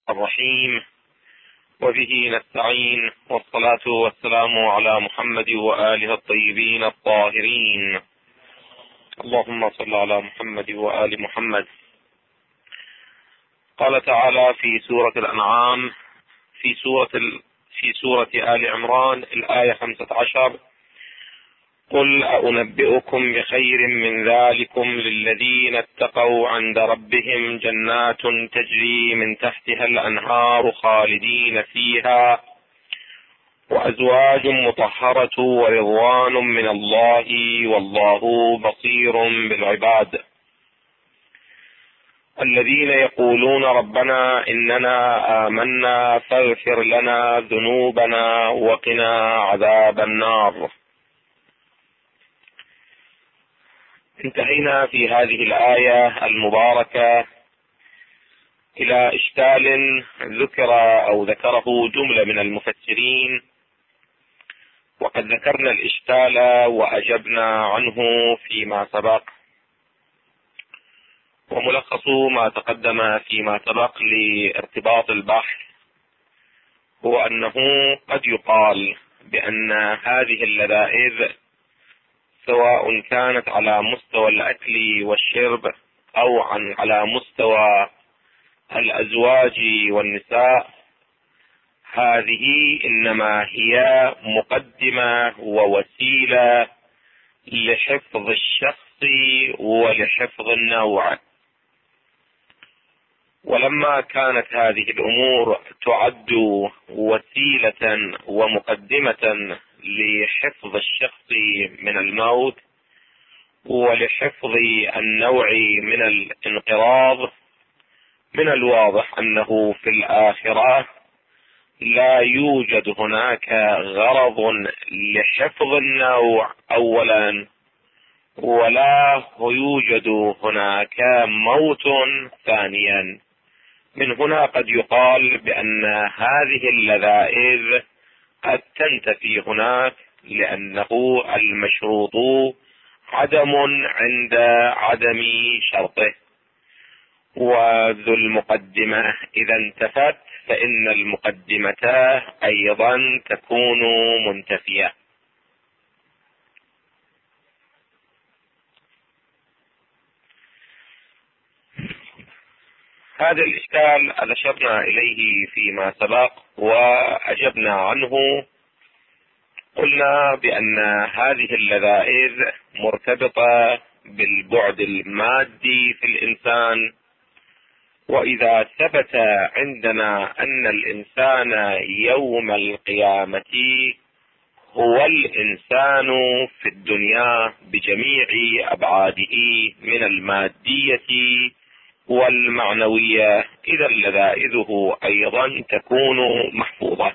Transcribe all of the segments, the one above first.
الرحيم، وبه نستعين، والصلاة والسلام على محمد وآله الطيبين الطاهرين. اللهم صل على محمد وآل محمد. قال تعالى في سورة الأنعام في سورة آل عمران الآية 15: قل أنبئكم بخير من ذلكم للذين اتقوا عند ربهم جنات تجري من تحتها الأنهار خالدين فيها وأزواج مطهرة ورضوان من الله والله بصير بالعباد. الذين يقولون ربنا إننا آمنا فاغفر لنا ذنوبنا وقنا عذاب النار. انتهينا في هذه الآية المباركة إلى إشكال ذكره جملة من المفسرين، وقد ذكرنا الإشكال وأجبنا عنه فيما سبق. وملخص ما تقدم فيما سبق لارتباط البحث هو أنه قد يقال بأن هذه اللذائذ سواء كانت على مستوى الأكل والشرب أو على مستوى الأزواج والنساء، هذه إنما هي مقدمة ووسيلة لحفظ الشخص ولحفظ النوع. ولما كانت هذه الأمور تعد وسيلة ومقدمة لحفظ الشخص من الموت ولحفظ النوع من الانقراض، من الواضح أنه في الآخرة لا يوجد هناك غرض لحفظ النوع أولا، ولا يوجد هناك موت ثانيا. من هنا قد يقال بأن هذه اللذائذ قد تنتفي هناك، لأنه المشروط عدم عند عدم شرطه، وذو المقدمة إذا انتفت فإن المقدمة أيضا تكون منتفية. هذا الإشكال أشرنا إليه فيما سبق وأجبنا عنه. قلنا بأن هذه اللذائذ مرتبطة بالبعد المادي في الإنسان، وإذا ثبت عندنا أن الإنسان يوم القيامة هو الإنسان في الدنيا بجميع أبعاده من المادية والمعنوية، إذا لذائذه أيضا تكون محفوظة.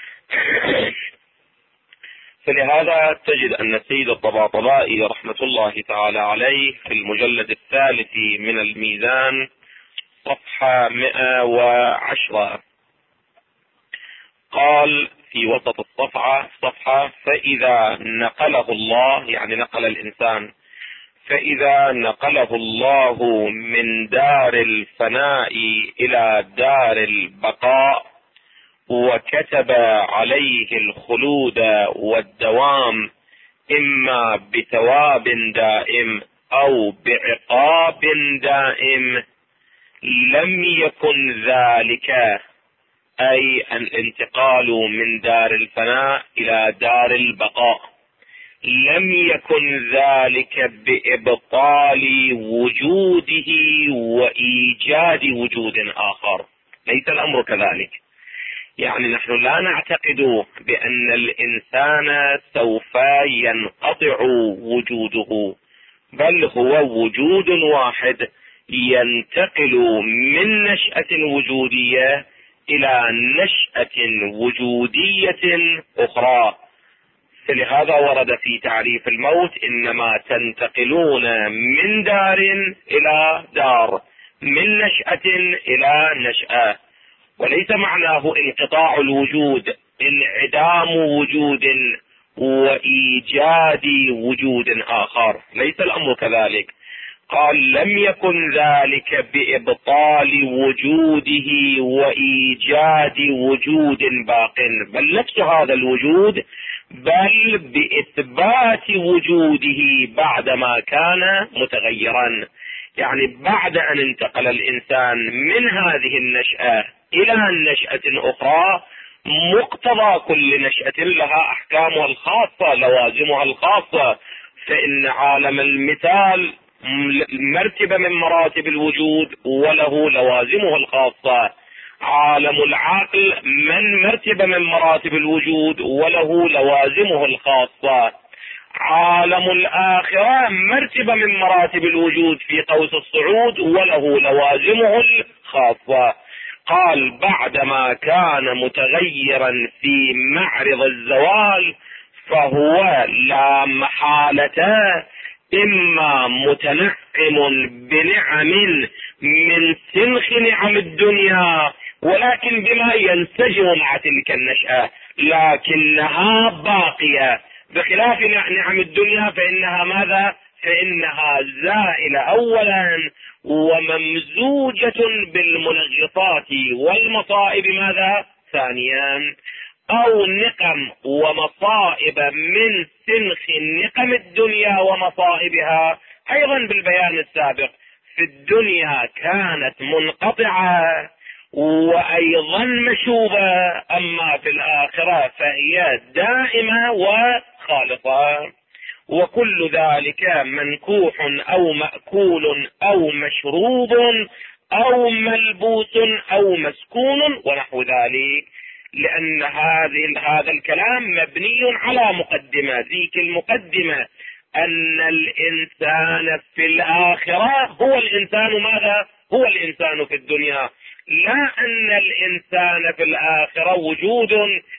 فلهذا تجد أن السيد الطباطبائي رحمة الله تعالى عليه في المجلد 3 من الميزان صفحة 110 قال في وسط الصفحة: فإذا نقله الله، يعني نقل الإنسان، فإذا نقله الله من دار الفناء إلى دار البقاء وكتب عليه الخلود والدوام إما بثواب دائم أو بعقاب دائم، لم يكن ذلك، أي الانتقال من دار الفناء إلى دار البقاء، لم يكن ذلك بإبطال وجوده وإيجاد وجود آخر. ليس الأمر كذلك. يعني نحن لا نعتقد بأن الإنسان سوف ينقطع وجوده، بل هو وجود واحد ينتقل من نشأة وجودية إلى نشأة وجودية أخرى. فلهذا ورد في تعريف الموت: إنما تنتقلون من دار إلى دار، من نشأة إلى نشأة. وليس معناه انقطاع الوجود انعدام وجود وإيجاد وجود آخر، ليس الأمر كذلك، قال لم يكن ذلك بإبطال وجوده وإيجاد وجود باق، بل نفس هذا الوجود، بل بإثبات وجوده بعدما كان متغيرا. يعني بعد أن انتقل الإنسان من هذه النشأة إلى النشأة أخرى، مقتضى كل نشأة لها أحكامها الخاصة، لوازمها الخاصة. فإن عالم المثال مرتبة من مراتب الوجود وله لوازمه الخاصة، عالم العقل من مرتبة من مراتب الوجود وله لوازمه الخاصة، عالم الآخرة مرتبة من مراتب الوجود في قوس الصعود وله لوازمه الخاصة. قال بعدما كان متغيرا في معرض الزوال فهو لا محالة إما متنعم بنعم من سنخ نعم الدنيا، ولكن بما ينسجم مع تلك النشأة، لكنها باقية، بخلاف نعم الدنيا فإنها ماذا؟ فإنها زائلة أولا، وممزوجة بالمنغصات والمصائب ماذا؟ ثانيا. أو نقم ومصائب من سنخ نقم الدنيا ومصائبها أيضا بالبيان السابق، في الدنيا كانت منقطعة وأيضا مشوبة، أما في الآخرة فهي دائمة وخالصة. وكل ذلك منكوح أو مأكول أو مشروب أو ملبوس أو مسكون ونحو ذلك، لأن هذا الكلام مبني على مقدمة، ذيك المقدمة أن الإنسان في الآخرة هو الإنسان ماذا؟ هو الإنسان في الدنيا، لا أن الإنسان في الآخرة وجود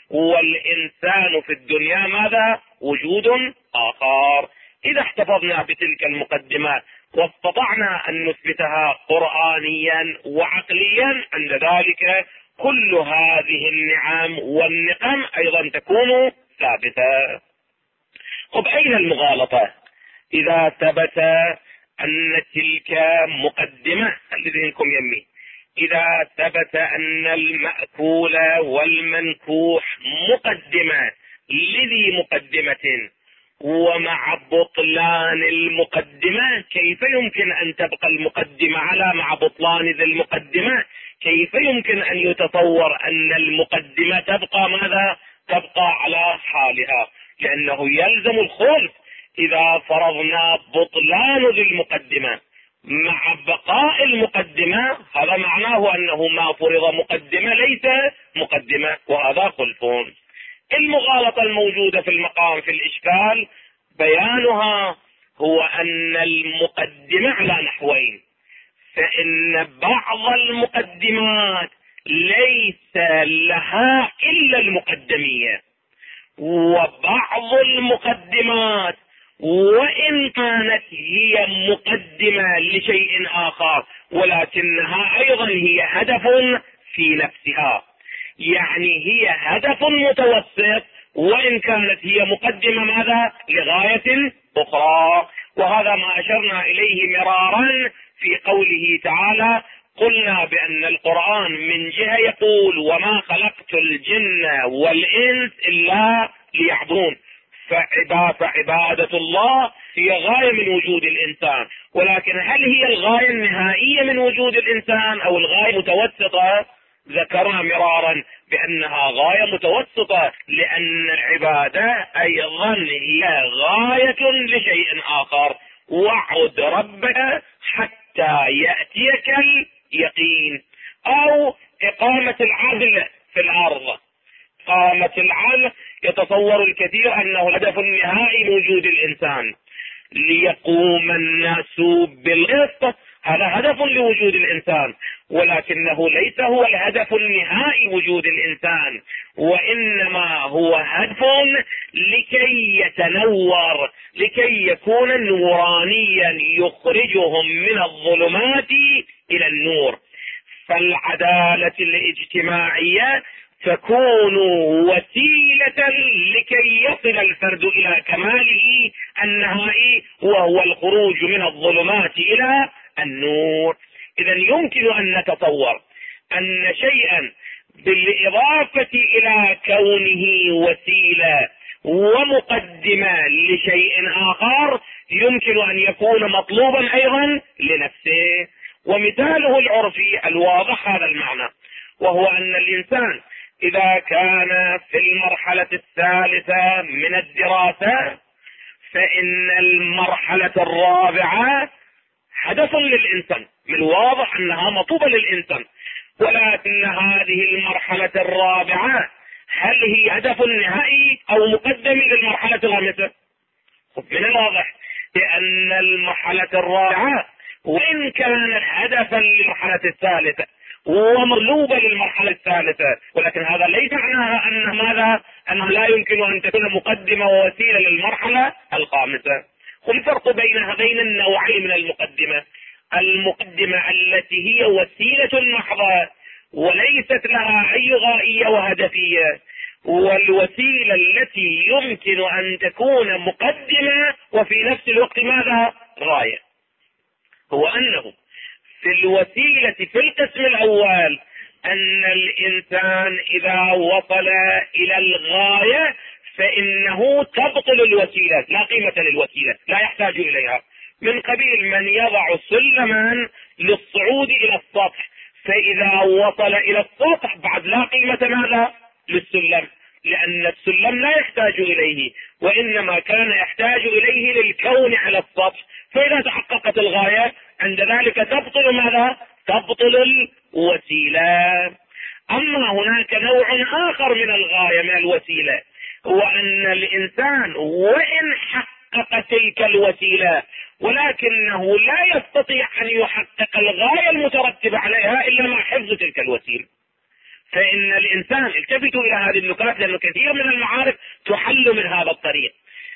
والإنسان في الدنيا ماذا؟ وجود آخر. إذا احتفظنا بتلك المقدمة واستطعنا أن نثبتها قرآنيا وعقليا، عند ذلك كل هذه النعم والنقم أيضا تكون ثابتة. طب أين المغالطة؟ إذا ثبت أن تلك مقدمة، الذهنكم يمي، إذا ثبت أن المأكول والمنكوح مقدمة لذي مقدمة، ومع بطلان المقدمة كيف يمكن أن تبقى المقدمة مع بطلان ذي المقدمة؟ كيف يمكن أن يتصور أن المقدمة تبقى ماذا؟ تبقى على حالها، لأنه يلزم الخلف. إذا فرضنا بطلان ذي المقدمة مع بقاء المقدمة، هذا معناه أنه ما فرض مقدمة ليس مقدمة، وهذا خلف. المغالطة الموجودة في المقام في الإشكال بيانها هو أن المقدمة على نحوين، فإن بعض المقدمات ليس لها إلا المقدمية، وبعض المقدمات وإن كانت هي مقدمة لشيء آخر ولكنها أيضا هي هدف في نفسها، يعني هي هدف متوسط وإن كانت هي مقدمة ماذا؟ لغاية أخرى. وهذا ما أشرنا إليه مرارا في قوله تعالى: قلنا بأن القرآن من جهة يقول: وما خلقت الجن والإنس إلا ليعبدون، فعبادة الله هي غاية من وجود الإنسان، ولكن هل هي الغاية النهائية من وجود الإنسان أو الغاية متوسطة؟ ذكرنا مرارا بأنها غاية متوسطة، لأن العبادة أيضا هي غاية لشيء آخر: واعبد ربك حتى يأتيك اليقين. أو إقامة العدل في الأرض. إقامة العدل يتصور الكثير أنه الهدف النهائي لوجود الإنسان، ليقوم الناس بالقسط، هذا هدف لوجود الإنسان، ولكنه ليس هو الهدف النهائي وجود الإنسان، وإنما هو هدف لكي يتنور، لكي يكون نورانيا يخرجهم من الظلمات إلى النور. فالعدالة الاجتماعية تكون وسيلة لكي يصل الفرد إلى كماله النهائي، وهو الخروج من الظلمات إلى النور. إذا يمكن أن نتصور أن شيئا بالإضافة إلى كونه وسيلة ومقدمة لشيء آخر يمكن أن يكون مطلوبا أيضا لنفسه. ومثاله العرفي الواضح هذا المعنى، وهو أن الإنسان إذا كان في المرحلة الثالثة من الدراسة فإن المرحلة الرابعة هدف للإنسان، من الواضح أنها مطلوبة للإنسان، ولكن هذه المرحلة الرابعة هل هي هدف نهائي أو مقدم للمرحلة الخامسة؟ من الواضح بأن المرحلة الرابعة وإن كانت هدفا للمرحلة الثالثة ومطلوبة للمرحلة الثالثة، ولكن هذا ليس معناها أن ماذا؟ أنه لا يمكن أن تكون مقدمة ووسيلة للمرحلة الخامسة. والفرق بين النوعين من المقدمة: المقدمة التي هي وسيلة محضة وليست لها أي غائية وهدفية، والوسيلة التي يمكن أن تكون مقدمة وفي نفس الوقت ماذا؟ غاية. هو أنه في الوسيلة في القسم الأول أن الإنسان إذا وصل إلى الغاية فإنه تبطل الوسيلة، لا قيمة للوسيلة، لا يحتاج إليها، من قبيل من يضع سلما للصعود إلى السطح، فإذا وصل إلى السطح بعد لا قيمة ماذا؟ للسلم، لأن السلم لا يحتاج إليه، وإنما كان يحتاج إليه للكون على السطح، فإذا تحققت الغاية عند ذلك تبطل ماذا؟ تبطل الوسيلة. أما هناك نوع آخر من الغاية من الوسيلة، هو أن الإنسان وإن حقق تلك الوسيلة ولكنه لا يستطيع أن يحقق الغاية المترتبة عليها إلا مع حفظ تلك الوسيلة. فإن الإنسان، التفتوا إلى هذه النقاط لأن كثير من المعارف تحل من هذا الطريق،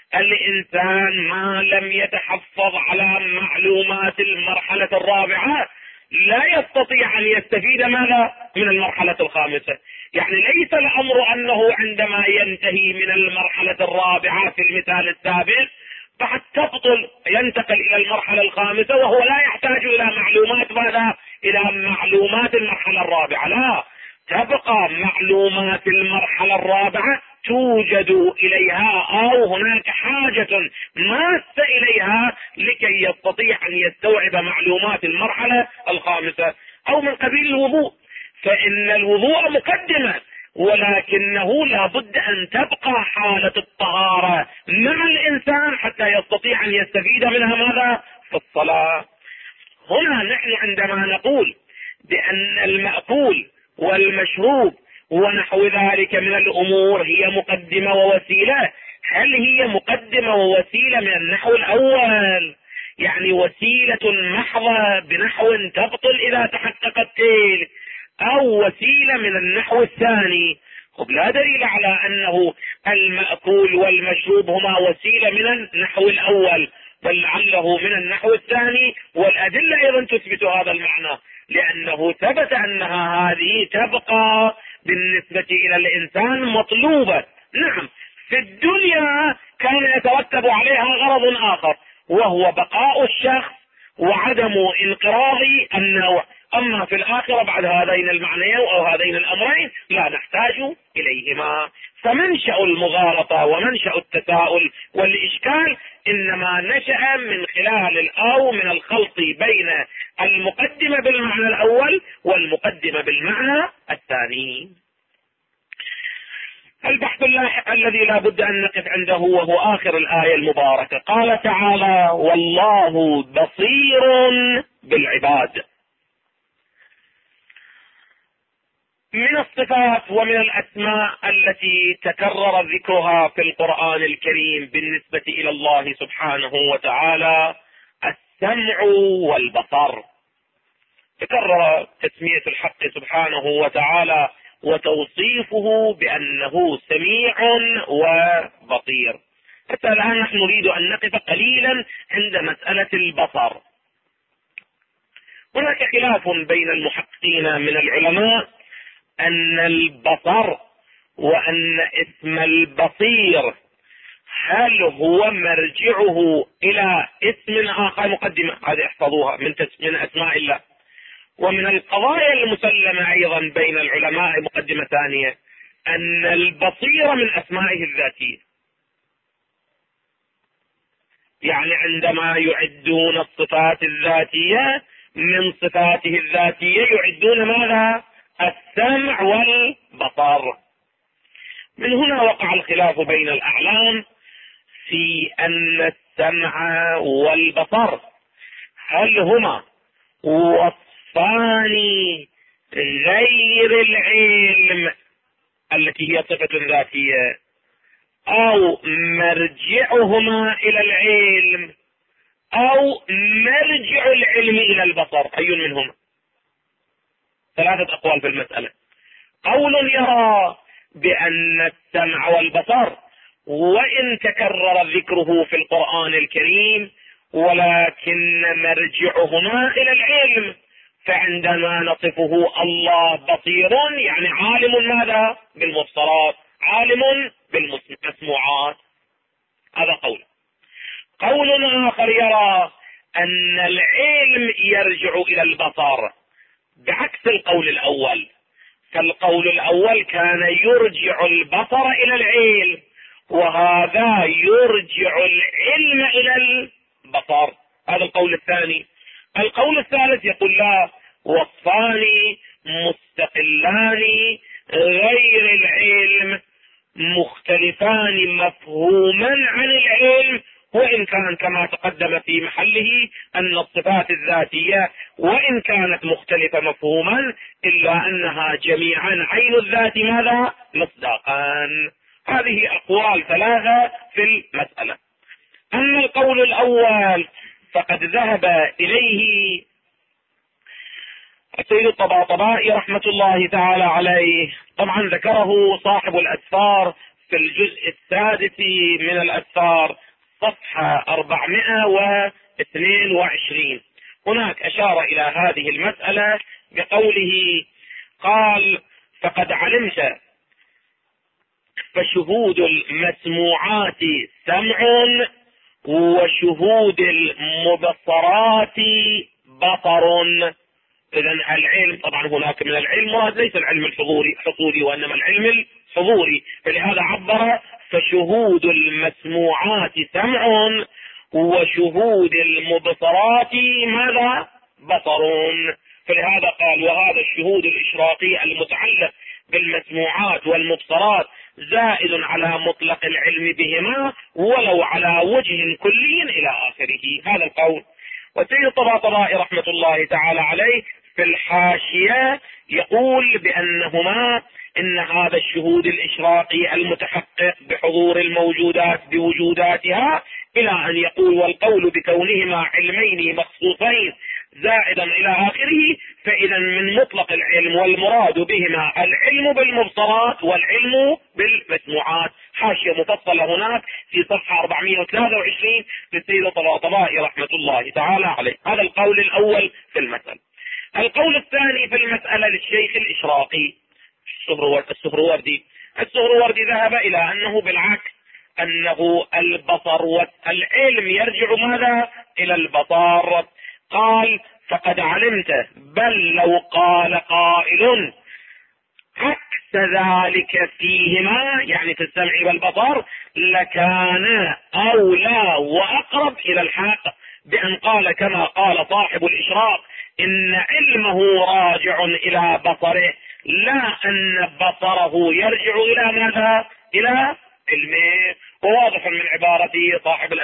الإنسان ما لم يتحفظ على معلومات المرحلة الرابعة لا يستطيع أن يستفيد ماذا؟ من المرحلة الخامسة. يعني ليس الأمر أنه عندما ينتهي من المرحلة الرابعة في المثال السابق بعد تبطل ينتقل إلى المرحلة الخامسة وهو لا يحتاج إلى معلومات ماذا؟ إلى معلومات المرحلة الرابعة، لا، تبقى معلومات المرحلة الرابعة توجد إليها أو هناك حاجة ماسة إليها لكي يستطيع أن يستوعب معلومات المرحلة الخامسة. أو من قبيل الوضوء، فإن الوضوء مقدمة ولكنه لابد أن تبقى حالة الطهارة مع الإنسان حتى يستطيع أن يستفيد منها ماذا؟ في الصلاة. هنا نحن عندما نقول بأن المأكول والمشروب ونحو ذلك من الأمور هي مقدمة ووسيلة، هل هي مقدمة ووسيلة من النحو الأول، يعني وسيلة محضة بنحو تبطل إذا تحققت تلك، أو وسيلة من النحو الثاني؟ لا دليل على أنه المأكول والمشروب هما وسيلة من النحو الأول، بل لعله من النحو الثاني، والأدلة أيضا تثبت هذا المعنى، لأنه ثبت أنها هذه تبقى بالنسبة إلى الإنسان مطلوبة. نعم، في الدنيا كان يترتب عليها غرض آخر وهو بقاء الشخص وعدم انقراض النوع، أما في الآخرة بعد هذين المعنيين أو هذين الأمرين لا نحتاج إليهما. فمنشأ المغالطة ومنشأ التساؤل والإشكال إنما نشأ من خلال أو من الخلط بين المقدمة بالمعنى الأول والمقدمة بالمعنى الثاني. البحث اللاحق الذي لا بد أن نقف عنده وهو آخر الآية المباركة، قال تعالى: والله بصير بالعباد. من الصفات ومن الأسماء التي تكرر ذكرها في القرآن الكريم بالنسبة إلى الله سبحانه وتعالى السمع والبصر. تكرر تسمية الحق سبحانه وتعالى وتوصيفه بأنه سميع وبصير. حتى الآن نحن نريد أن نقف قليلا عند مسألة البصر. هناك خلاف بين المحققين من العلماء أن البصر وأن اسم البصير هل هو مرجعه إلى اسم آخر؟ مقدمة هذه احفظوها من أسماء الله. ومن القضايا المسلمة أيضا بين العلماء مقدمة ثانية أن البصير من أسمائه الذاتية، يعني عندما يعدون الصفات الذاتية من صفاته الذاتية يعدون ماذا؟ السمع والبصر. من هنا وقع الخلاف بين الأعلام في أن السمع والبصر هل هما وصفان غير العلم التي هي صفة ذاتية، أو مرجعهما إلى العلم، أو مرجع العلم إلى البصر، أي منهما؟ ثلاثة أقوال في المسألة. قول يرى بأن السمع والبصر وإن تكرر ذكره في القرآن الكريم ولكن مرجعهما إلى العلم، فعندما نصفه الله بصير يعني عالم ماذا؟ بالمبصرات، عالم بالمسموعات. هذا قول. قول آخر يرى أن العلم يرجع إلى البصر بعكس القول الأول. فالقول الأول كان يرجع البصر إلى العلم، وهذا يرجع العلم إلى البصر. هذا القول الثاني. القول الثالث يقول لا، وصفان مستقلان غير العلم مختلفان مفهوما عن العلم، وإن كان كما تقدم في محله أن الصفات الذاتية وإن كانت مختلفة مفهوما إلا أنها جميعا عين الذات ماذا؟ مصداقان. هذه أقوال ثلاثة في المسألة. أما القول الأول فقد ذهب إليه السيد الطباطبائي رحمة الله تعالى عليه. طبعا ذكره صاحب الأسفار في الجزء السادس من الأسفار صفحة 422. هناك أشار إلى هذه المسألة بقوله قال فقد علمت فشهود المسموعات سمع وشهود المبصرات بصر. إذن العلم طبعا هناك من العلم ليس العلم الحصولي وإنما العلم الحضوري، فلهذا عبر فشهود المسموعات سمع وشهود المبصرات ماذا؟ بصر. فلهذا قال وهذا الشهود الإشراقي المتعلق بالمسموعات والمبصرات زائد على مطلق العلم بهما ولو على وجه كلي إلى آخره. هذا القول. والسيد الطباطبائي رحمة الله تعالى عليه في الحاشية يقول بأنهما إن هذا الشهود الإشراقي المتحقق بحضور الموجودات بوجوداتها إلى أن يقول والقول بكونهما علمين مخصوصين زائدا إلى آخره، فإذا من مطلق العلم والمراد بهما العلم بالمبصرات والعلم بالمسموعات. حاشية مفصلة هناك في صفحة 423 للسيد الطباطبائي رحمة الله تعالى عليه. هذا القول الأول في المسألة. القول الثاني في المسألة للشيخ الإشراقي السهروردي ذهب إلى أنه بالعكس، أنه البصر والعلم يرجع ماذا؟ إلى البصر. قال فقد علمت بل لو قال قائل عكس ذلك فيهما يعني في السمع والبصر لكان أولى وأقرب إلى الحق بأن قال كما قال صاحب الإشراق إن علمه راجع إلى بصره لا أن بصره يرجع إلى ماذا؟ إلى علمه. وواضح من عبارة صاحب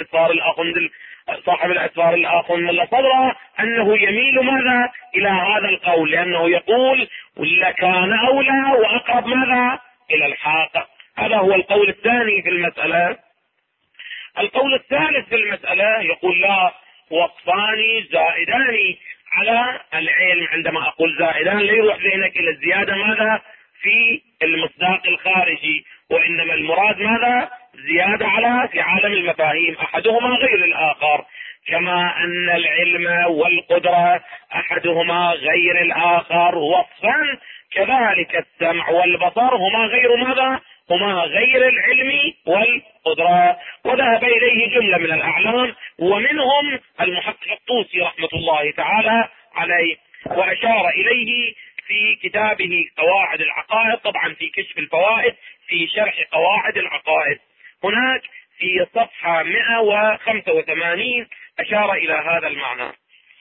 الأسفار الآخر من صدره أنه يميل ماذا؟ إلى هذا القول، لأنه يقول لكان أولى وأقرب ماذا؟ إلى الحق. هذا هو القول الثاني في المسألة. القول الثالث في المسألة يقول لا، وصفان زائدان على العلم. عندما أقول زائدان لا يروح ذهنك إلى الزيادة ماذا؟ في المصداق الخارجي، وإنما المراد ماذا؟ زيادة على في عالم المفاهيم، أحدهما غير الآخر، كما أن العلم والقدرة أحدهما غير الآخر وصفا، كذا كذلك السمع والبصر هما غير ماذا؟ هما غير العلم والقدرة. وذهب إليه جملة من الأعلام ومنهم المحقق الطوسي رحمة الله تعالى عليه، وأشار إليه في كتابه قواعد العقائد، طبعا في كشف الفوائد في شرح قواعد العقائد، هناك في صفحة 185 أشار إلى هذا المعنى.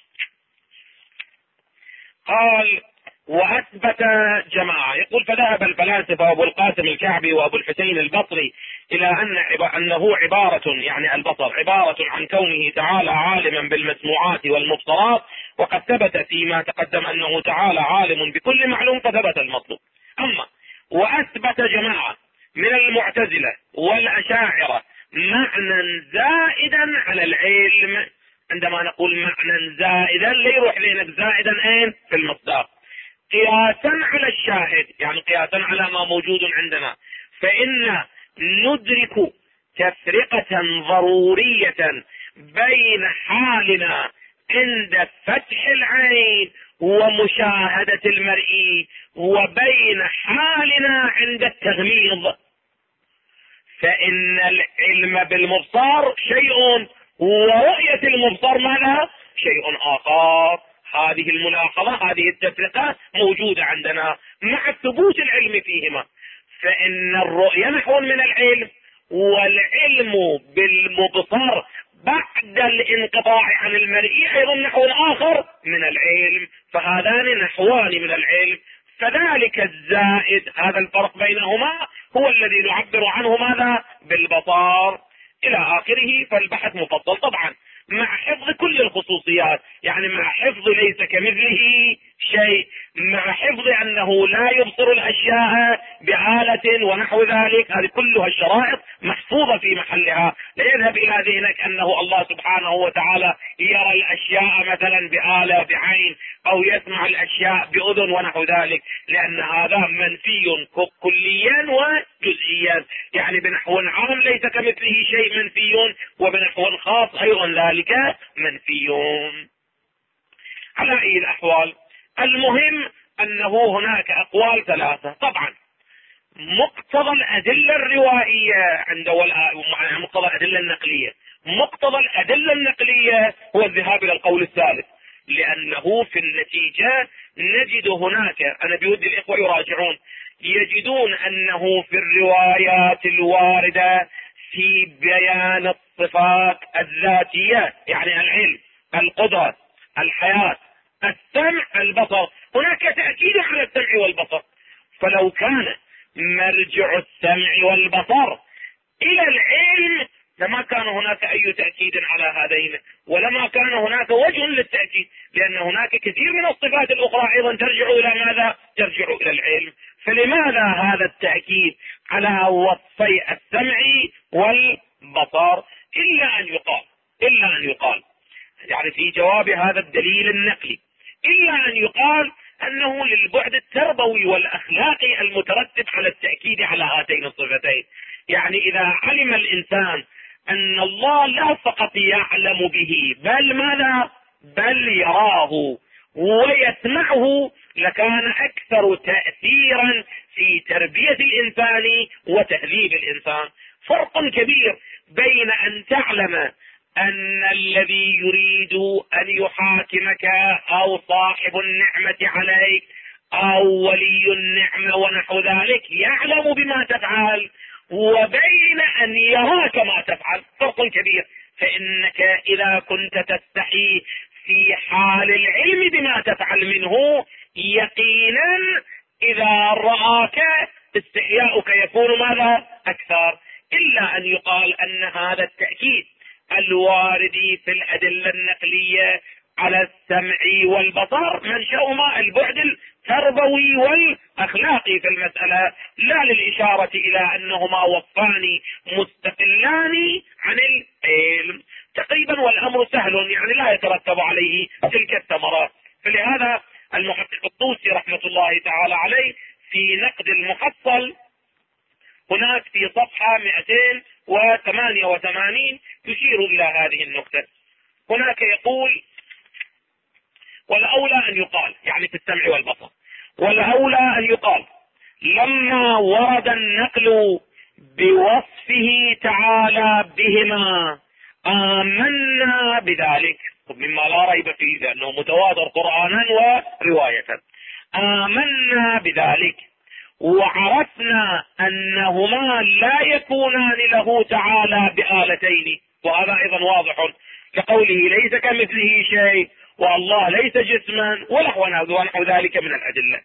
قال: وأثبت جماعة، يقول: فذهب الفلاسفة وأبو القاسم الكعبي وأبو الحسين البصري إلى أنه عبارة، يعني البصر عبارة عن كونه تعالى عالما بالمسموعات والمبصرات، وقد ثبت فيما تقدم أنه تعالى عالم بكل معلوم فثبت المطلوب. أما وأثبت جماعة من المعتزلة والأشاعرة معنى زائدا على العلم. عندما نقول معنى زائدا لا يروح لينك زائدا اين؟ في المصداق، قياسا على الشاهد، يعني قياسا على ما موجود عندنا، فإن ندرك تفرقة ضرورية بين حالنا عند فتح العين ومشاهدة المرئي وبين حالنا عند التغميض. فإن العلم بالمبصر شيء ورؤية المبصر ماذا؟ شيء آخر. هذه الملاحظة، هذه التفرقة موجودة عندنا مع ثبوت العلم فيهما. فإن الرؤية نحو من العلم، والعلم بالمبصر بعد الانقطاع عن المرئي أيضا نحو آخر من العلم، فهذان نحوان من العلم. فذلك الزائد، هذا الفرق بينهما هو الذي نعبر عنه ماذا؟ بالبصر إلى آخره. فالبحث مفصل طبعا مع حفظ كل الخصوصيات، يعني مع حفظ ليس كمثله شيء، مع حفظ أنه لا يبصر الأشياء بآلة ونحو ذلك، هذه كلها الشرائط محفوظة في محلها. لا يذهب إلى ذهنك أنه الله سبحانه وتعالى يرى الأشياء مثلا بآلة بعين أو يسمع الأشياء بأذن ونحو ذلك، لأن هذا منفي كليا وجزئيا، يعني بنحو عام ليس كمثله شيء منفي، وبنحو خاص أيضا ذلك منفي. على أي الأحوال، المهم أنه هناك أقوال ثلاثة. طبعا مقتضى الأدلة الروائية مقتضى الأدلة النقلية، مقتضى الأدلة النقلية هو الذهاب إلى القول الثالث، لأنه في النتيجة نجد هناك، أنا بودي الإخوة يراجعون، يجدون أنه في الروايات الواردة في بيان الصفات الذاتية، يعني العلم، القدرة، الحياة، السمع، البصر، هناك تأكيد على السمع والبصر. فلو كان مرجع السمع والبصر إلى العلم لما كان هناك أي تأكيد على هذين، ولما كان هناك وجه للتأكيد، لأن هناك كثير من الصفات الأخرى أيضا ترجع إلى ماذا؟ ترجع إلى العلم. فلماذا هذا التأكيد على وصفي السمع والبصر؟ إلا أن يقال يعني في جواب هذا الدليل النقلي، إلا أن يقال أنه للبعد التربوي والأخلاقي المترتب على التأكيد على هاتين الصفتين. يعني إذا علم الإنسان أن الله لا فقط يعلم به، بل ماذا؟ بل يراه ويسمعه، لكان أكثر تأثيرا في تربية الإنسان وتهذيب الإنسان. فرق كبير بين أن تعلم أن الذي يريد أن يحاكمك أو صاحب النعمة عليك أو ولي النعمة ونحو ذلك يعلم بما تفعل، وبين أن يراك ما تفعل، فرق كبير. فإنك إذا كنت تستحي في حال العلم بما تفعل منه، يقينا إذا رآك استحياؤك يكون ماذا؟ أكثر. إلا أن يقال أن هذا التأكيد الوارد في الأدلة النقلية على السمع والبصر منشأهما البعد التربوي والأخلاقي في المسألة، لا للإشارة إلى أنهما وصفان مستقلان عن العلم تقريبا، والأمر سهل، يعني لا يترتب عليه تلك الثمرات. فلهذا المحقق الطوسي رحمة الله تعالى عليه في نقد المحصل هناك في صفحة 288 يشير إلى هذه النقطة. هناك يقول: والأولى أن يقال، يعني في السمع والبصر، والأولى أن يقال لما ورد النقل بوصفه تعالى بهما آمنا بذلك، مما لا ريب فيه لأنه متواتر قرآنا ورواية، آمنا بذلك وعرفنا أنهما لا يكونان له تعالى بآلتين، وهذا أيضا واضح كقوله ليس كمثله شيء والله ليس جسما ونحو ذلك من الأدلة.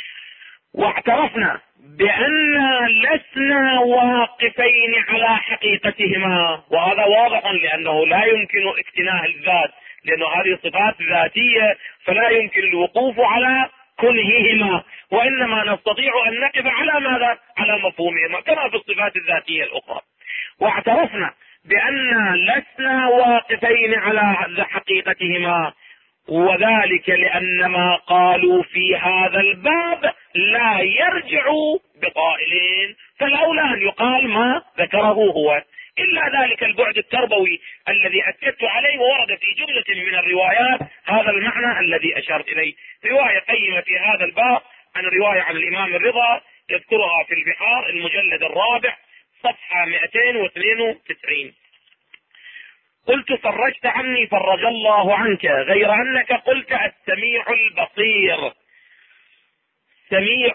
واعترفنا بأننا لسنا واقفين على حقيقتهما، وهذا واضح لأنه لا يمكن اكتناء الذات، لأن هذه صفات ذاتية فلا يمكن الوقوف على كنههما، وإنما نستطيع أن نقف على ماذا؟ على مفهومهما كما في الصفات الذاتية الأخرى. واعترفنا بأننا لسنا واقفين على حقيقتهما، وذلك لأن ما قالوا في هذا الباب لا يرجع بقائلين، فالأولى أن يقال ما ذكره هو، إلا ذلك البعد التربوي الذي أكدت عليه وورد في جملة من الروايات هذا المعنى الذي أشرت إليه. رواية قيمة في هذا الباب عن رواية عن الإمام الرضا يذكرها في البحار المجلد الرابع صفحة 292. قلت فرجت عني فرج الله عنك، غير أنك قلت السميع البصير، سميع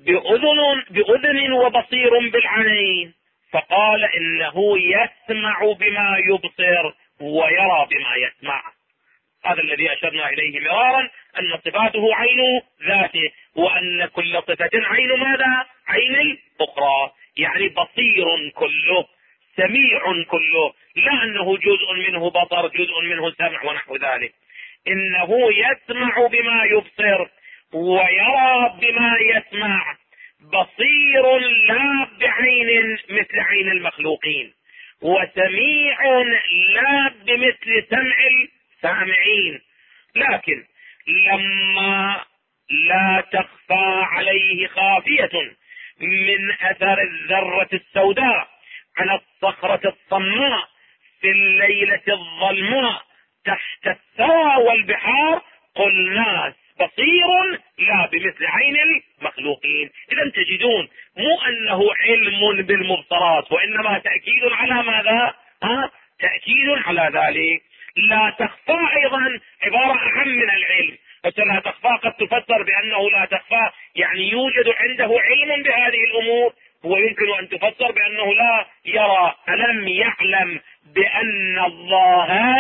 بأذن وبصير بالعين، فقال إنه يسمع بما يبصر ويرى بما يسمع. هذا الذي أشرنا إليه مرارا، أن صفاته عين ذاته، وأن كل صفة عين ماذا؟ عين الأخرى، يعني بصير كله، سميع كله، لا أنه جزء منه بصر جزء منه سمع ونحو ذلك. إنه يسمع بما يبصر ويرى بما يسمع، بصير لا بعين مثل عين المخلوقين، وسميع لا بمثل سمع السامعين، لكن لما لا تخفى عليه خافية من أثر الذرة السوداء على الصخرة الصماء في الليلة الظلماء تحت الثرى والبحار، قلنا بصير لا بمثل عين المخلوقين. إذا تجدون مو أنه علم بالمبصرات، وإنما تأكيد على ماذا؟ تأكيد على ذلك. لا تخفى أيضا عبارة أهم من العلم، لا تخفى قد تفسر بأنه لا تخفى يعني يوجد عنده علم بهذه الأمور، ويمكن أن تفسر بأنه لا يرى. ألم يعلم بأن الله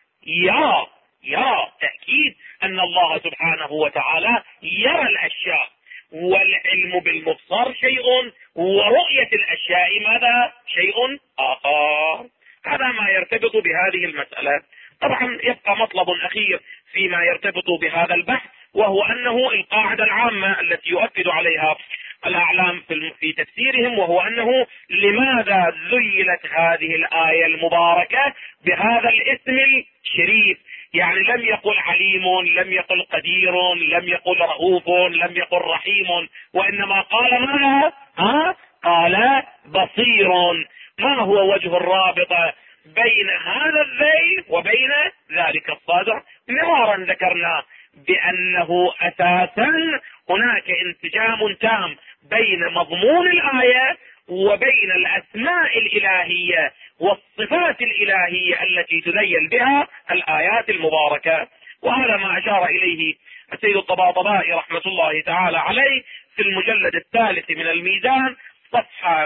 يرى تأكيد أن الله سبحانه وتعالى يرى الأشياء، والعلم بالمبصر شيء ورؤية الأشياء ماذا؟ شيء آخر. هذا ما يرتبط بهذه المسألة. طبعا يبقى مطلب أخير فيما يرتبط بهذا البحث، وهو أنه القاعدة العامة التي يؤكد عليها الأعلام في تفسيرهم، وهو أنه لماذا ذيلت هذه الآية المباركة بهذا الاسم الشريف؟ يعني لم يقل عليم، لم يقل قدير، لم يقل رؤوف، لم يقل رحيم، وإنما قال ماذا؟ قال بصير. ما هو وجه الرابطة بين هذا الذيل وبين ذلك الصادر؟ مرارا ذكرنا بأنه أساسا هناك انسجام تام بين مضمون الآية وبين الأسماء الإلهية والصفات الإلهية التي تذيل بها الآيات المباركة. وهذا ما أشار إليه السيد الطباطبائي رحمة الله تعالى عليه في المجلد الثالث من الميزان صفحة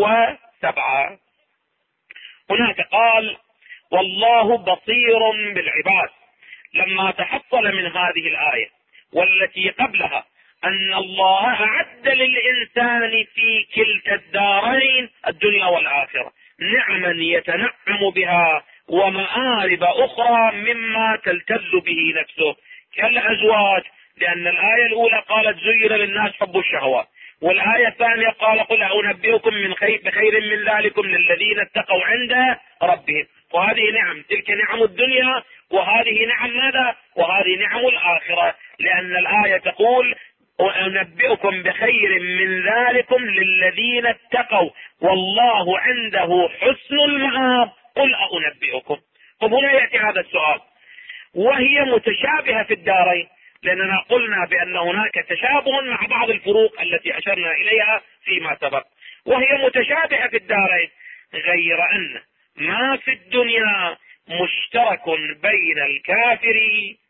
107. هناك قال: والله بصير بالعباد، لما تحصل من هذه الآية والتي قبلها أن الله أعد للإنسان في كلتا الدارين الدنيا والآخرة نعما يتنعم بها ومآرب أخرى مما تلتذ به نفسه كالأزواج، لأن الآية الأولى قالت زين للناس حب الشهوات، والآية الثانية قال: قل أنبئكم بخير من ذلكم للذين اتقوا عند ربهم. وهذه نعم، تلك نعم الدنيا، وهذه نعم ماذا؟ وهذه نعم الآخرة، لأن الآية تقول: أنبئكم بخير من ذلكم للذين اتقوا والله عنده حسن المآب قل أنبئكم. طب هنا يأتي هذا السؤال، وهي متشابهة في الدارين، لأننا قلنا بأن هناك تشابه مع بعض الفروق التي أشرنا إليها فيما سبق، وهي متشابهة في الدارين، غير أن ما في الدنيا مشترك بين الكافر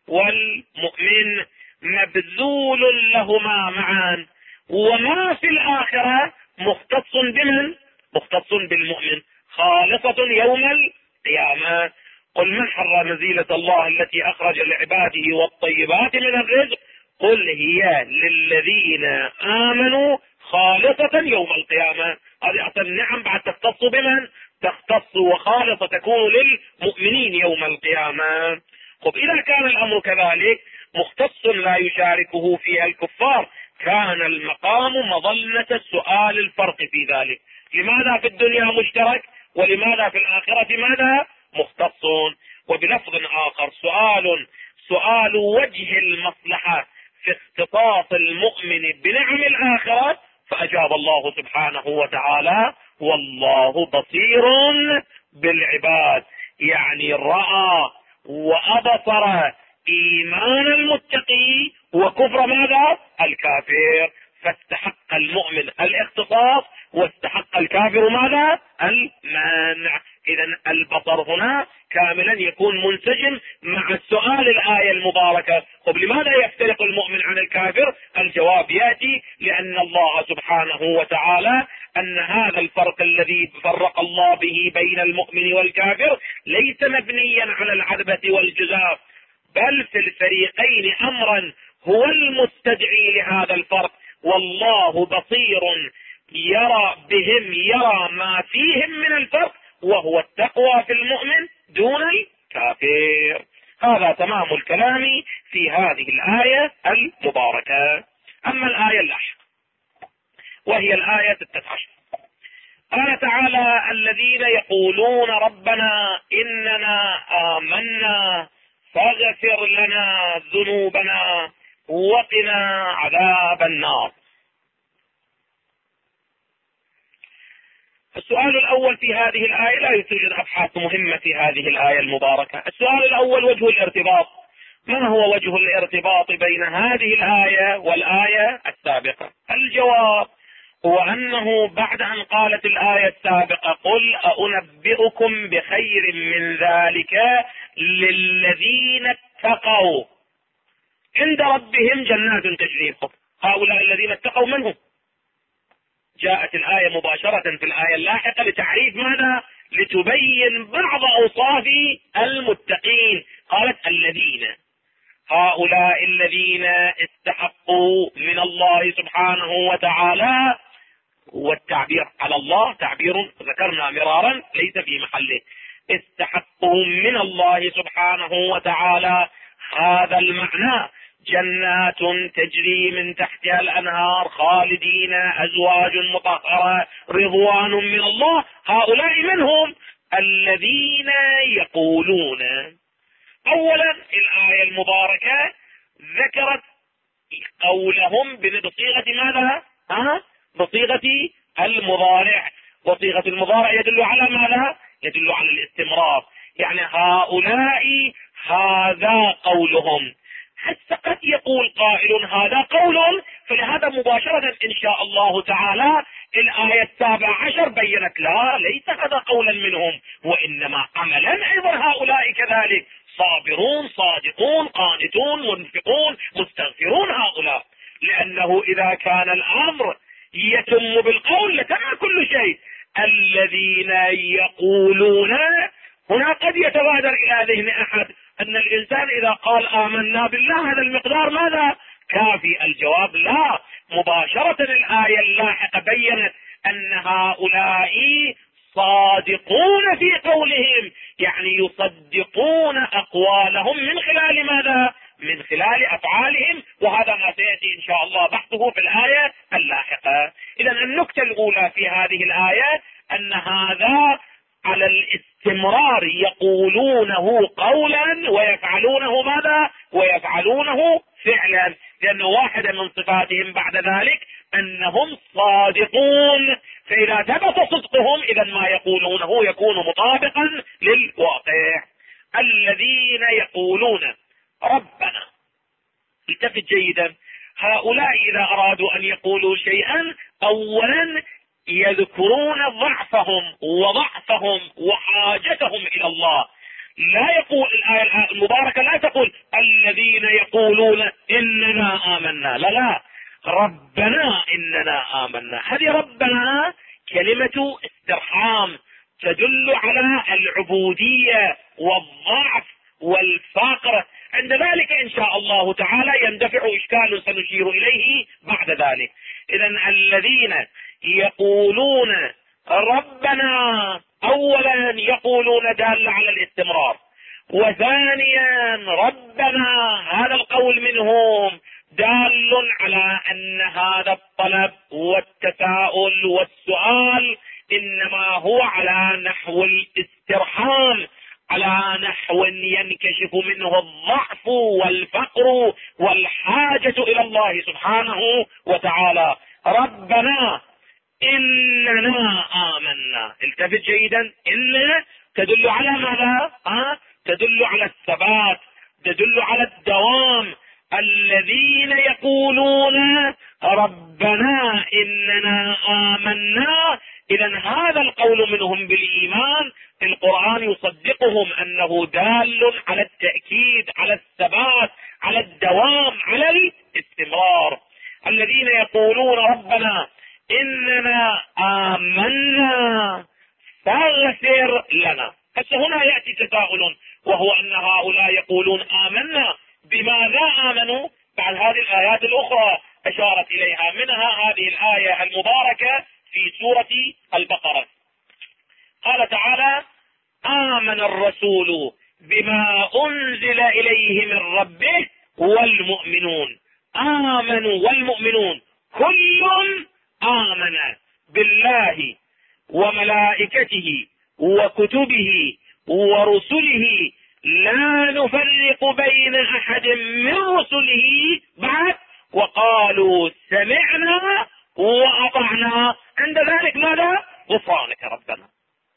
والمؤمن مبذول لهما معا، وما في الآخرة مختص بمن؟ مختص بالمؤمن خالصة يوم القيامة. قل من حرم زينة الله التي أخرج لعباده والطيبات من الرزق قل هي للذين آمنوا خالصة يوم القيامة. هذه أصلا النعم بعد تختص بمن؟ تختص وخالصة تكون للمؤمنين يوم القيامة. طب إذا كان الأمر كذلك مختص لا يشاركه فيها الكفار، كان المقام مظلة السؤال الفرق في ذلك، لماذا في الدنيا مشترك ولماذا في الآخرة ماذا؟ مختص. وبلفظ آخر سؤال وجه المصلحة في اختصاص المؤمن بنعم الآخرة، فأجاب الله سبحانه وتعالى والله بصير بالعباد، يعني رأى وأبصر إيمان المتقي وكفر ماذا؟ الكافر، فاستحق المؤمن الاختصاص واستحق الكافر ماذا؟ المنع. إذن البصر هنا كاملا يكون منسجم مع السؤال الآية المباركة. طب لماذا يفترق المؤمن عن الكافر؟ الجواب يأتي لأن الله سبحانه وتعالى أن هذا الفرق الذي فرق الله به بين المؤمن والكافر ليس مبنيا على العذبة والجزاف، بل في الفريقين أمرا هو المستدعي لهذا الفرق، والله بصير يرى بهم، يرى ما فيهم من الفرق، وهو التقوى في المؤمن دون الكافر. هذا تمام الكلام في هذه الآية المباركة. أما الآية اللاحقة وهي الآية 16، قال تعالى الذين يقولون ربنا إننا آمنا فاغفر لنا ذنوبنا وقنا عذاب النار. السؤال الأول في هذه الآية، لا يوجد أبحاث مهمة في هذه الآية المباركة. السؤال الأول وجه الارتباط، ما هو وجه الارتباط بين هذه الآية والآية السابقة؟ الجواب هو أنه بعد أن قالت الآية السابقة قل أنبئكم بخير من ذلك للذين اتقوا عند ربهم جنات تجري، هؤلاء الذين اتقوا منهم، جاءت الآية مباشرة في الآية اللاحقة لتعريف ماذا؟ لتبين بعض أوصاف المتقين، قالت الذين، هؤلاء الذين استحقوا من الله سبحانه وتعالى، والتعبير على الله تعبير ذكرنا مرارا ليس في محله، استحقوا من الله سبحانه وتعالى هذا المعنى، جنات تجري من تحتها الأنهار خالدين، أزواج مطهرة، رضوان من الله، هؤلاء منهم الذين يقولون. أولا الآية المباركة ذكرت قولهم بصيغة ماذا؟ بصيغة المضارع، وصيغة المضارع يدل على ماذا؟ يدل على الاستمرار، يعني هؤلاء هذا قولهم. حتى قد يقول قائل هذا قول، فلهذا مباشرة إن شاء الله تعالى الآية 17 بيّنت لا ليس هذا قولا منهم، وإنما عملا أيضا هؤلاء كذلك، صابرون صادقون قانتون منفقون مستغفرون هؤلاء، لأنه إذا كان الأمر يتم بالقول لتم كل شيء. الذين يقولون، هنا قد يتبادر إلى ذهن أحد أن الإنسان إذا قال آمنا بالله هذا المقدار ماذا؟ كافي. الجواب لا، مباشرة الآية اللاحقة بيّنت أن هؤلاء صادقون في قولهم، يعني يصدقون أقوالهم من خلال ماذا؟ من خلال أفعالهم، وهذا ما سيأتي إن شاء الله بحثه في الآية اللاحقة. إذن النكتة الأولى في هذه الآية أن هذا على الاستمرار، يقولونه قولا ويفعلونه ماذا؟ ويفعلونه فعلا، لأن واحدة من صفاتهم بعد ذلك أنهم صادقون، فإذا ثبت صدقهم إذا ما يقولونه يكون مطابقا للواقع. الذين يقولون ربنا، التفت جيدا، هؤلاء إذا أرادوا أن يقولوا شيئا أولا يذكرون ضعفهم وحاجتهم إلى الله. لا يقول الآية المباركة لا تقول الذين يقولون إننا آمنا، لا، ربنا إننا آمنا. هذه ربنا كلمة استرحام تدل على العبودية والضعف والفقر. عند ذلك إن شاء الله تعالى يندفع إشكال سنشير إليه بعد ذلك. إذن الذين يقولون ربنا أولا يقولون دال على الاستمرار، وثانيا ربنا هذا القول منهم دال على أن هذا الطلب والتساؤل والسؤال إنما هو على نحو الاسترحام، على نحو ينكشف منه الضعف والفقر والحاجة إلى الله سبحانه وتعالى. ربنا إننا آمنا، التفت جيدا، إن تدل على ماذا؟ تدل على الثبات، تدل على الدوام. الذين يقولون ربنا إننا آمنا، إذن هذا القول منهم بالإيمان القرآن يصدقهم أنه دال على التأكيد، على الثبات، على الدوام، على الاستمرار. الذين يقولون ربنا إننا آمنا فاغفر لنا. هنا يأتي تساؤل، وهو أن هؤلاء يقولون آمنا، بماذا آمنوا؟ بعد هذه الآيات الأخرى أشارت إليها، منها هذه الآية المباركة في سورة البقرة. قال تعالى: آمن الرسول بما أنزل إليه من ربه والمؤمنون. آمنوا والمؤمنون كل آمن بالله وملائكته وكتبه ورسله لا نفرق بين أحد من رسله بعد وقالوا سمعنا وأطعنا. عند ذلك ماذا؟ غفرانك ربنا.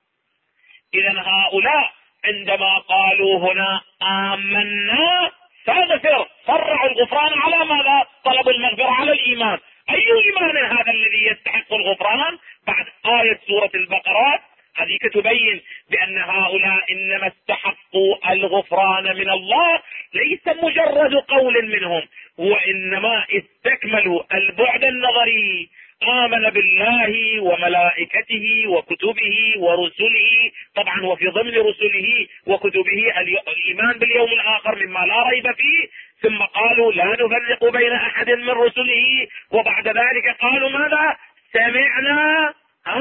إذن هؤلاء عندما قالوا هنا آمنا فاغفر، فرعوا الغفران على ماذا؟ طلب المغفرة على الإيمان. أي إيمان هذا الذي يستحق الغفران؟ بعد آية سورة البقرة هذه تبين بأن هؤلاء إنما استحقوا الغفران من الله، ليس مجرد قول منهم، وإنما استكملوا البعد النظري. آمن بالله وملائكته وكتبه ورسله، طبعا وفي ضمن رسله وكتبه الإيمان باليوم الآخر مما لا ريب فيه. ثم قالوا لا نفرق بين أحد من رسله، وبعد ذلك قالوا ماذا؟ سمعنا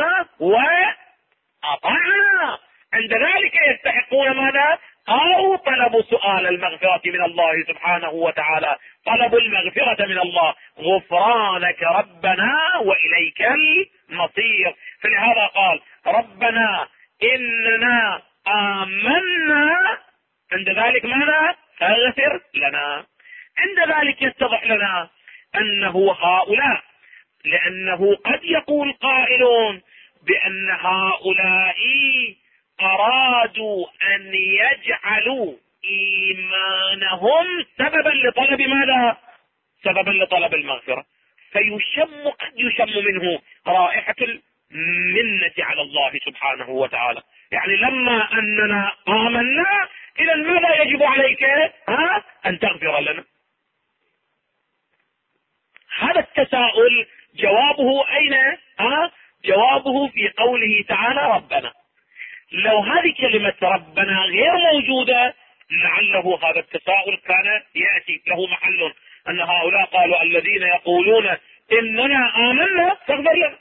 وأطعنا. عند ذلك يستحقون ماذا؟ أو طلب سؤال المغفرة من الله سبحانه وتعالى، طلب المغفرة من الله، غفرانك ربنا وإليك المصير. فلهذا قال ربنا إننا آمنا، عند ذلك ماذا؟ فاغفر لنا. عند ذلك يتضح لنا أنه هؤلاء، لأنه قد يقول قائلون بأن هؤلاء أرادوا أن يجعلوا إيمانهم سببا لطلب ماذا؟ سببا لطلب المغفرة، قد يشم منه رائحة المنة على الله سبحانه وتعالى. يعني لما أننا آمنا، إذا ماذا يجب عليك؟ أن تغفر لنا. هذا التساؤل جوابه أين؟ جوابه في قوله تعالى ربنا. لو هذه كلمة ربنا غير موجودة لعله هذا التساؤل كان يأتي له محل، أن هؤلاء قالوا الذين يقولون إننا آمنا فاغفر لنا،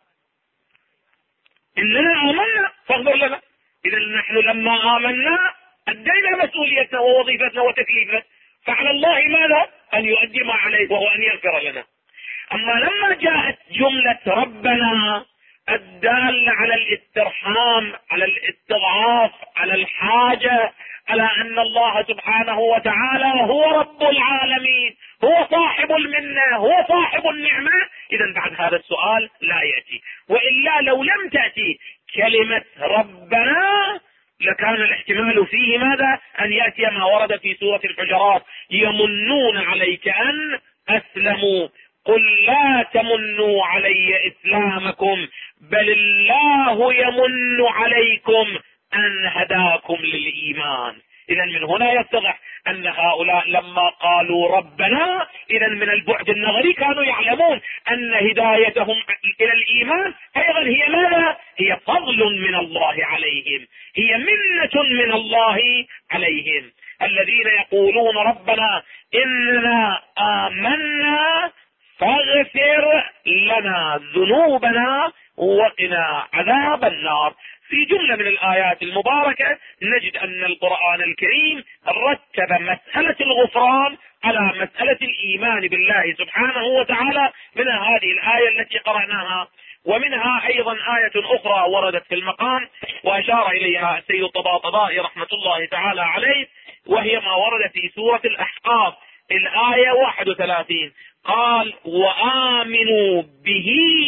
إننا آمنا فاغفر لنا. إذا نحن لما آمنا أدينا مسؤوليتنا ووظيفتنا وتكليفنا، فعلى الله ماذا؟ أن يؤدي ما عليه وهو أن يغفر لنا. أما لما جاءت جملة ربنا الدالة على الاسترحام، على الاستضعاف، على الحاجة، على أن الله سبحانه وتعالى هو رب العالمين، هو صاحب المنة، هو صاحب النعمة، إذا بعد هذا السؤال لا يأتي. وإلا لو لم تأتي كلمة ربنا لكان الاحتمال فيه ماذا؟ أن يأتي ما ورد في سورة الحجرات: يمنون عليك أن أسلموا، قل لا تمنوا علي إسلامكم بل الله يمن عليكم أن هداكم للإيمان. إذا من هنا يتضح أن هؤلاء لما قالوا ربنا، إذا من البعد النظري كانوا يعلمون أن هدايتهم إلى الإيمان أيضا هي ماذا؟ هي فضل من الله عليهم، هي منة من الله عليهم. الذين يقولون ربنا إننا آمنا فاغفر لنا ذنوبنا وقنا عذاب النار. في جملة من الآيات المباركة نجد أن القرآن الكريم رتب مسألة الغفران على مسألة الإيمان بالله سبحانه وتعالى، من هذه الآية التي قرأناها، ومنها أيضا آية أخرى وردت في المقام وأشار إليها السيد الطباطبائي رحمة الله تعالى عليه، وهي ما ورد في سورة الأحقاف الآية 31، قال: وآمنوا به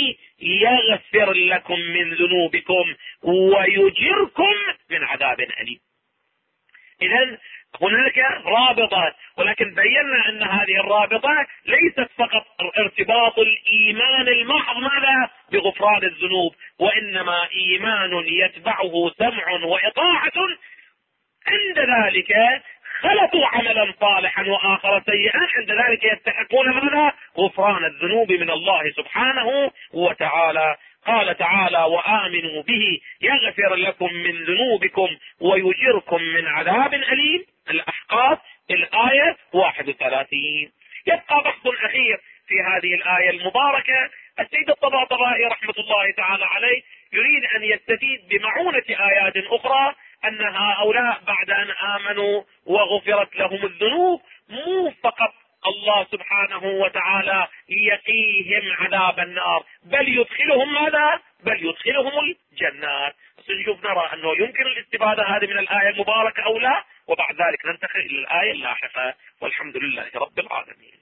يغفر لكم من ذنوبكم ويجركم من عذاب أليم. إذن هناك رابطة، ولكن بينا أن هذه الرابطة ليست فقط ارتباط الإيمان المحض ماذا بغفران الذنوب، وإنما إيمان يتبعه سمع وإطاعة، عند ذلك خلطوا عملا صالحا وآخر سيئا، عند ذلك يستحقون ماذا؟ غفران الذنوب من الله سبحانه وتعالى. قال تعالى: وآمنوا به يغفر لكم من ذنوبكم ويجركم من عذاب أليم. الأحقاف الآية 31. يبقى بحث أخير في هذه الآية المباركة. السيد الطباطبائي رحمة الله تعالى عليه يريد أن يستفيد بمعونة آيات أخرى أن هؤلاء بعد أن آمنوا وغفرت لهم الذنوب مو فقط الله سبحانه وتعالى يقيهم عذاب النار، بل يدخلهم ماذا؟ بل يدخلهم الجنات. نشوف نرى أنه يمكن الاستفادة هذه من الآية المباركة أو لا، وبعد ذلك ننتقل إلى الآية اللاحقة، والحمد لله رب العالمين.